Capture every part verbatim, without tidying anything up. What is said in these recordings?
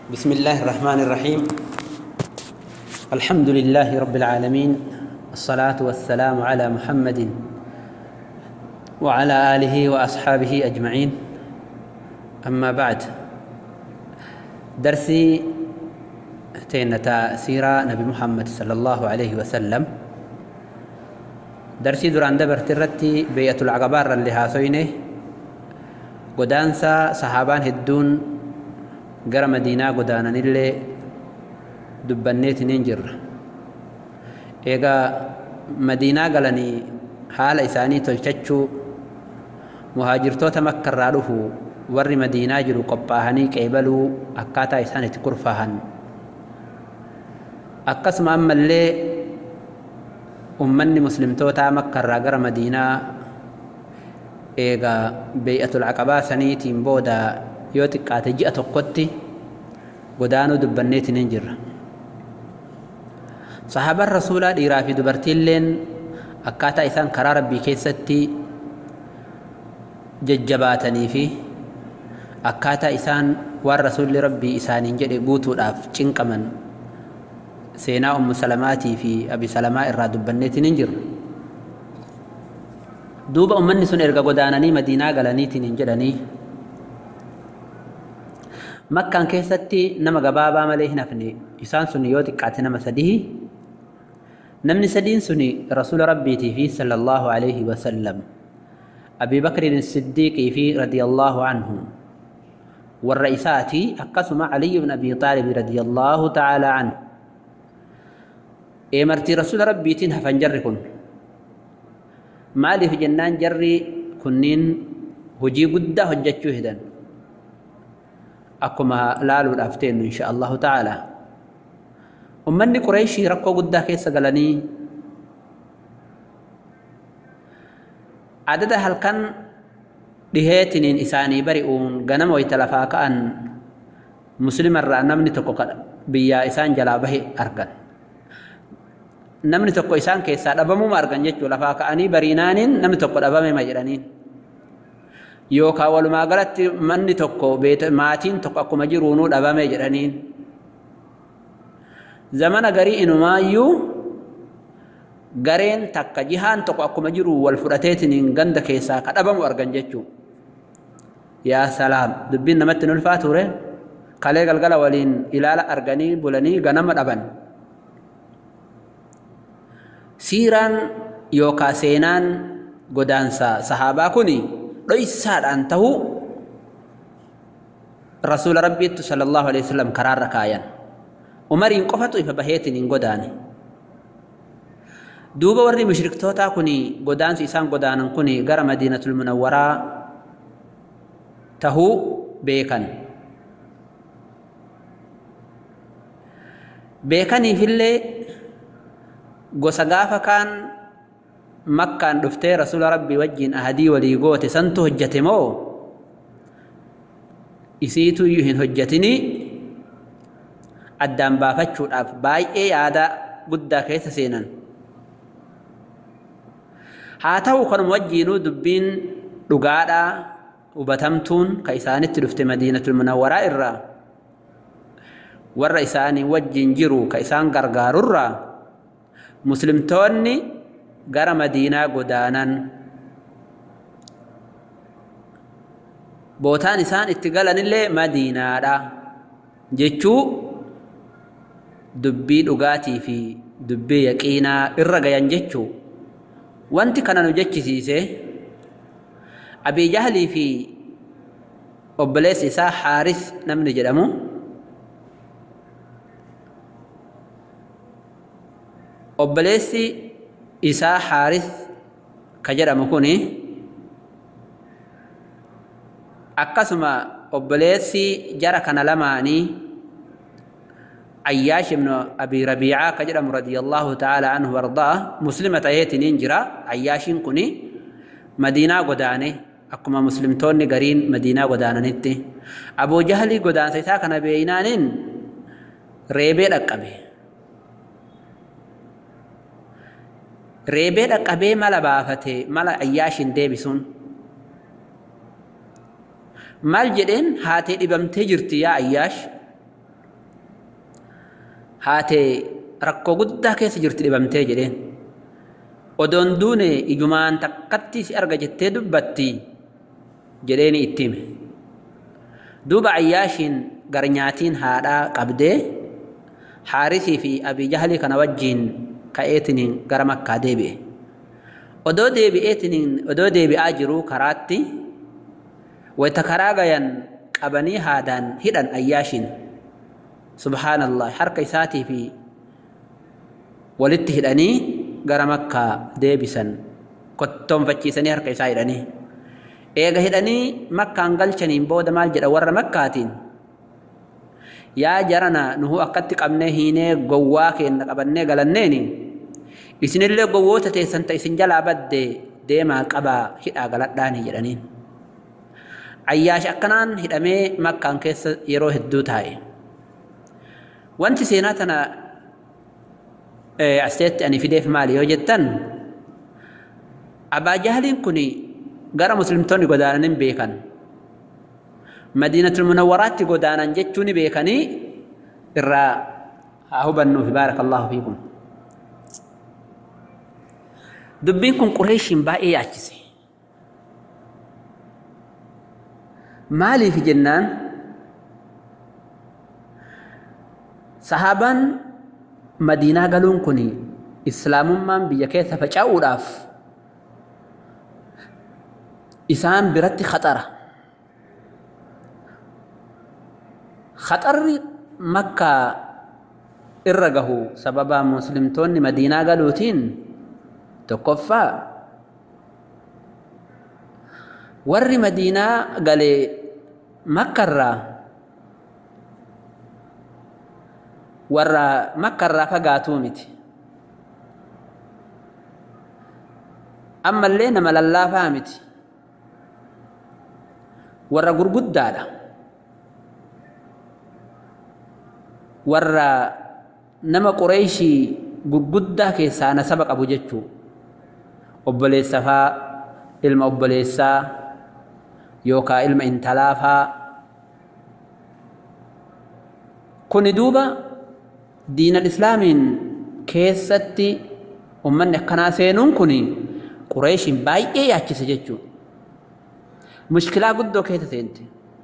بسم الله الرحمن الرحيم. الحمد لله رب العالمين، الصلاة والسلام على محمد وعلى آله وأصحابه أجمعين. أما بعد، درسي تينتا سيرة نبي محمد صلى الله عليه وسلم. درسي دوران دبر ترتي بيئة العقبار اللي هاسوينه قدانسا صحابان هدون قرى مدينة قدانا اللي دبنيت ننجر إيقا مدينة قلني حال إساني تلتشو مهاجرتو تمكر رالوه ور مدينة جرو قباهني كيبلو أكاتا إساني تكرفاهن أقسم أما اللي أمني مسلمتو تمكر قرى مدينة إيقا بيئة العقبة سنيتين بودا يوتك أتجي أتقوتي قدانو دبنيت ننجر صحابة الرسول ديرا في دبرتيلين أكاتا إسان كرار ربي كيستي ججباتني فيه أكاتا إسان والرسول ربي إسان جدي قوتو الأف چنكمن سينا أم سلماتي في أبي سلماء الرا دبنيت ننجر دوبا أمني سن إرقا قدانني مدينة غلانيتي ننجرني مكان كيستي نما غبابا مليه نفني إسان سنيوتي قاتنا مسديه نمني سدين سني رسول ربي في صلى الله عليه وسلم أبي بكر الصديق في رضي الله عنه والرئيساتي أقسم علي بن أبي طالب رضي الله تعالى عنه إمرتي رسول ربي تنها فنجركن مالي في جنان جري كنين هجي قد هجتشو هدن أكما لالو الأفتين إن شاء الله تعالى أمني قريشي ركو قد كيس قلني عدد هل كان لهيتنين إساني بريئون غنم ويتلفاك أن مسلم الرأى نمني تقو بيا إسان جلابه أركن نمني تقو إسان كيسا دبمو مارغن يجو لفاك أني برينانين نمني تقو دبمي مجرانين يوكا ولما قلت مني تقو بيت ماتين تقو أكو مجرونو دبمي جرانين زمان غري إنما يو غرين تقا جهان تقو أكو مجرو والفراتيتنين غند كيسا كدبمو أرغن يجو يا سلام دبين نمتن الفاتورة قالي قلقل ولين إلالا أرغني بولني غنم دبن سيران يوكا سينان قدانسا صحابا كوني ليساد أنته رسول ربي صلى الله عليه وسلم كرار ركايا عمر ينقفتو إفبهيتين قداني دوبا ورني مشرك توتا كوني قدانس إسان قدانا كوني غير مدينة المنورة تهو بيكن بيكني في اللي قسقافة كان مكان دفتي رسول ربي وجين أهدي وليقوت سنتو هجتمو إسيتو يهن هجتني الدام بافتشو الأف باي إي عادا قد كيس سينا هاتو كان موجينو دبين لقادا وبتمتون كيسانت دفتي مدينة المنورة إرّا والرئيساني وجين جيرو كيسان غرغار الرّا مسلم توني غير مدينة قدانا بوتان إسان اتقالن اللي مدينة دا جيشو دبي لغاتي في دبي يكينا إرغيان جيشو وانت كان نجيشي سيسي أبي جهلي في أبليس إسا حارث نمن جرمو أبليسي إسا حارث كجرم كوني أقسم أبليسي جرى كان لماني عياش بن أبي ربيعة كجرم رضي الله تعالى عنه وارضاه مسلمة أيتي ننجرى عياش كوني مدينة قداني أكما مسلمتوني قرين مدينة قدانا نتي أبو جهلي قدان سيسا كان بينانين ريبي لقبي ريبي لقبي مالا بافتي مالا عياش ديبسون مال جدين هاتي إبامتي جرتي يا عياش haatee rakkoo guddaa keessa jirti dhibamtee jedheen odoon duune ijumaan takkatti si arga jettee dubbatti jedheeni itti hime duuba Ayyaashiin gar nyaatiin haadhaa qabdee Haarisii fi Abii Jahlii kana wajjiin ka'eetiniin gara Makkaa deebi'e odoo deebi'eetiniin odoo deebi'aa jiruu karaatti wayta karaa gayan qabanii haadaan hidhan Ayyaashiin subhaanallah harka isaatii fi walitti hidhanii gara Makkaa deebisan kottoonfachiisanii harka isaa hidhanii eega hidhanii Makkaan galchaniin booda maal jedha warra Makkaatiin yaa jarana nuhu akkatti qabnee hiinee gowwaa keenna qabannee galanneeni isinillee gowwoota teessan ta isin jalaa badde deemaa qabaa hidhaa galadhaanii jedhaniin Ayyaash akkanaan hidhamee Makkaan keessa yeroo hedduu taa'e wanti seenaa tana asteetti ani fideef maali yoo jettan Abaa Jahliin kuni gara muslimtoonni godaanan beekan Madiinatul Munawwaraatti godaanan jechuun beekanii irraa haa hubannuuf baarakallahu fiikum dubbiin kun Qureeshiin baay'ee yaachise maaliif jennaan sahaabaan Madiinaa galuun kun islaamummaan biyya keessa faca'uudhaaf isaan biratti khaxara khaxarri Makkaa irra gahu sababa muslimtoonni Madiinaa galuutiin tokkoffaa warri Madiinaa galee Makkarraa warra Makkarraa fagaatuu miti ammallee nama lallaafaa miti warra gurguddaadha warra nama Qureeshii gurguddaa keessaa nasaba qabu jechuu obboleessa faa ilma obboleessaa yookaa ilma intalaa faa kuni duuba diin al-islaamiin keessatti ummanni akkanaa seenuun kuni Qureeshiin baay'ee yaachise jechuu mushkilaa guddoo keessa seente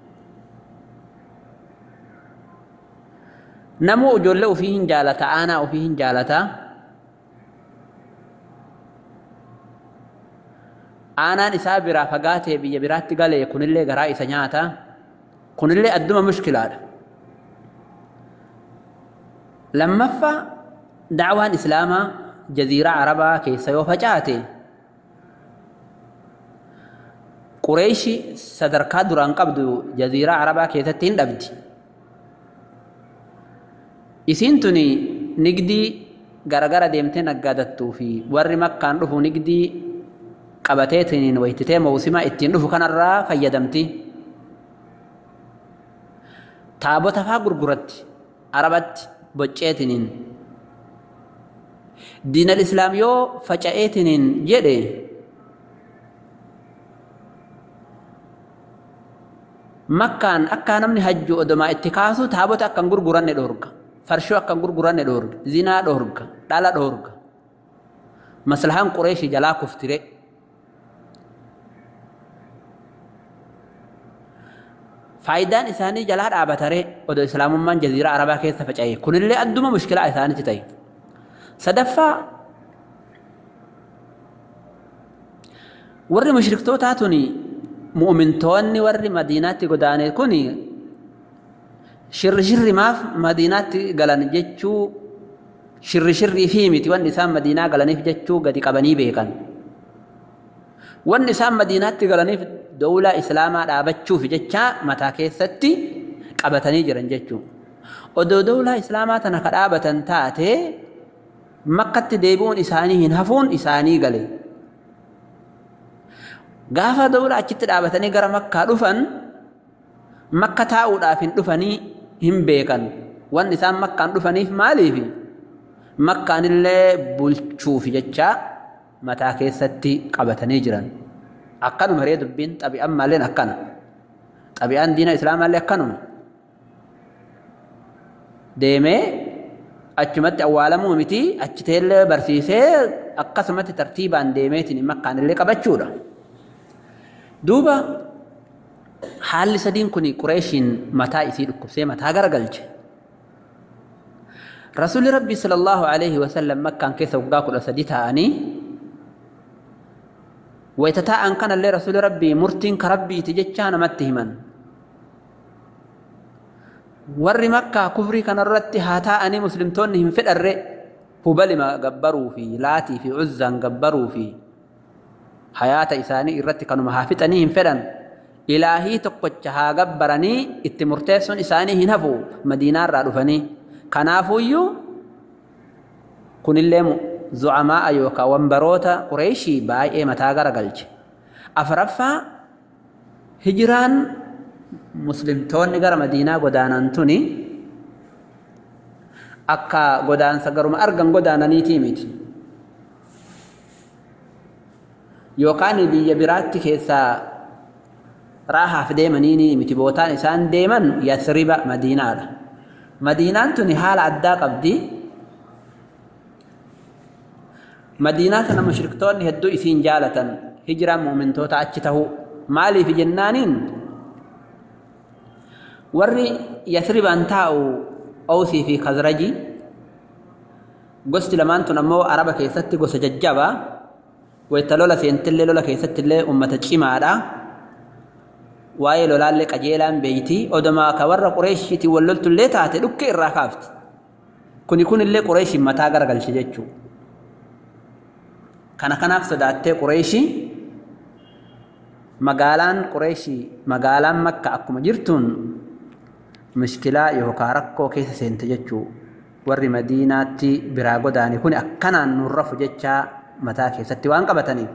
namuu ijoollee ofii hin jaalata aanaa ofii hin jaalata aanaan isaa biraa fagaatee biyya biraatti galee kunillee garaa isa nyaata kunillee adduma mushkilaadha lammaffaa da'waan islaamaa jaziiraa arabaa keessa yoo facaate Qureeshi sadarkaa duraan qabdu jaziiraa arabaa keessatti hin dhabdi isiin tuni nigdii garagara deemtee naggaadattuu fi warri Makkaan dhufu nigdii qabateetiniin waytitee mawsima ittiin dhufu kanarraa fayyadamti taabota faa gurguratti arabatti bocceetiniin diin al-islaam yoo faca'eetiniin jedhe Makkaan akka namni hajju odomaa itti kaasu taabota akkan gurguranne dhoorga farshoo akkan gurguranne dhoorga zinaa dhoorga dhala dhoorga maslahaan Qureeshii jalaa kuftire faayidaan isaanii jalaa dhaabatare odoo islaamummaan jaziiraa arabaa keessa faca'e kunillee adduma mushkilaa isaanitti ta'e sadaffaa warri mushriktootaa tuni mu'mintoonni warri Madiinaatti godaane kuni shirri shirri maaf Madiinaatti galan jechuu shirri shirrii fi miti wanni isaan Madiinaa galaniif jechuu gadi qabanii beekan wanni isaan Madiinaatti galaniif dawlaa islaamaa dhaabachuuf jecha mataa keessatti qabatanii jiran jechuu odoo dawlaa islaamaa tana ka dhaabatan taate Makkatti deebi'uun isaanii hin hafuun isaanii gale gaafa dawlaa achitti dhaabatanii gara Makkaa dhufan Makka taa'uudhaaf hin dhufanii hin beekan wanni isaan Makkaan dhufaniif maaliif Makkaanillee bulchuuf jecha mataa keessatti qabatanii jiran akkanuma ree dubbiin xabi'aan maalleen akkana xabi'aan diina islaamaallee akkanuma deemee achumatti awwaalamuu miti achiteellee barsiisee akkasumatti tartiibaan deemeetiin makkaan illee qabachuudha. Duuba haalli sadiin kun Qureeshiin mataa isii dhukkubsee mataa garagalche. Rasuulli Rabbii sallallahu alaihi wasallam makkaan keessa waggaa kudha sadi ta'anii wayita taa'an kanallee Rasuulli Rabbii murtiin ka Rabbiiti jechaa namatti himan. Warri makkaa kufrii kanarratti haa ta'anii muslimtoonni hin fedharre hubalima gabbaruu fi laatii fi uzzaan gabbaruu fi hayaata isaanii irratti kanuma haa fixanii hin fedhan. Ilaahii tokkocha haa gabbaranii itti murteessuun isaanii hin hafu Madiinaarraa dhufanii. Kanaafuyyuu kunillee zu'amaa yookaan wambaroota Qureeshii baay'ee mataa garagalche. Afraffaa hijiraan muslimtoonni gara Madiinaa godaanan tuni akka godaansa garuma argan godaananiitii miti. Yookaan biyya biraatti keessaa raahaaf deemanii miti bootaan isaan deeman Yasriba Madiinaadha. Madiinaan tuni haala addaa qabdi. Madiinaa kana mushriktoonni hedduu isiin jaalatan hijiraan muumintoota achi tahuu maaliif jennaaniin warri Yasribaan taa'u Awsii fi Khazraji gosti lamaan tun ammoo Araba keessatti gosa jajjabaa wayita lola seentillee lola keessattillee ummata cimaadha. Waa'ee lolaallee qajeelaan beeyti odomaa ka warra Qureeshiitiin wal loltullee taate dhukkee irraa kaafti. Kuni kunillee Qureeshiin mataa garagalche jechuudha. Kana kanaaf sodaattee Qureeshii magaalaan Qureeshii magaalaan Makka akkuma jirtuun mushkilaa yookaan rakkoo keessa seente jechuudha. Warri Madiinaatti biraa godaane kun akkanaan nurrafu jechaa mataa keessatti waan qabataniif.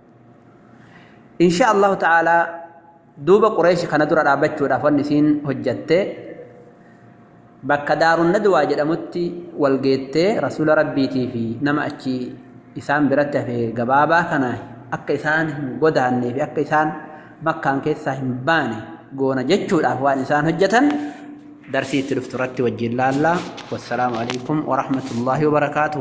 Insha Allahu ta'aalaa duuba Qureeshii kana dura dhaabbachuudhaaf wanni isiin hojjatte bakka Daarun Nadwaa jedhamutti wal geettee Rasuula Rabbiitii fi nama achi isaan biratti hafee gabaabaa kana akka isaan hin godaannee fi akka isaan Makkaan keessaa hin baane goona jechuudhaaf waan isaan hojjetan darsii itti dhuftu irratti wajjin laallaa. Wassalaamu alaikum wa rahmatullahi wa barakaatuh.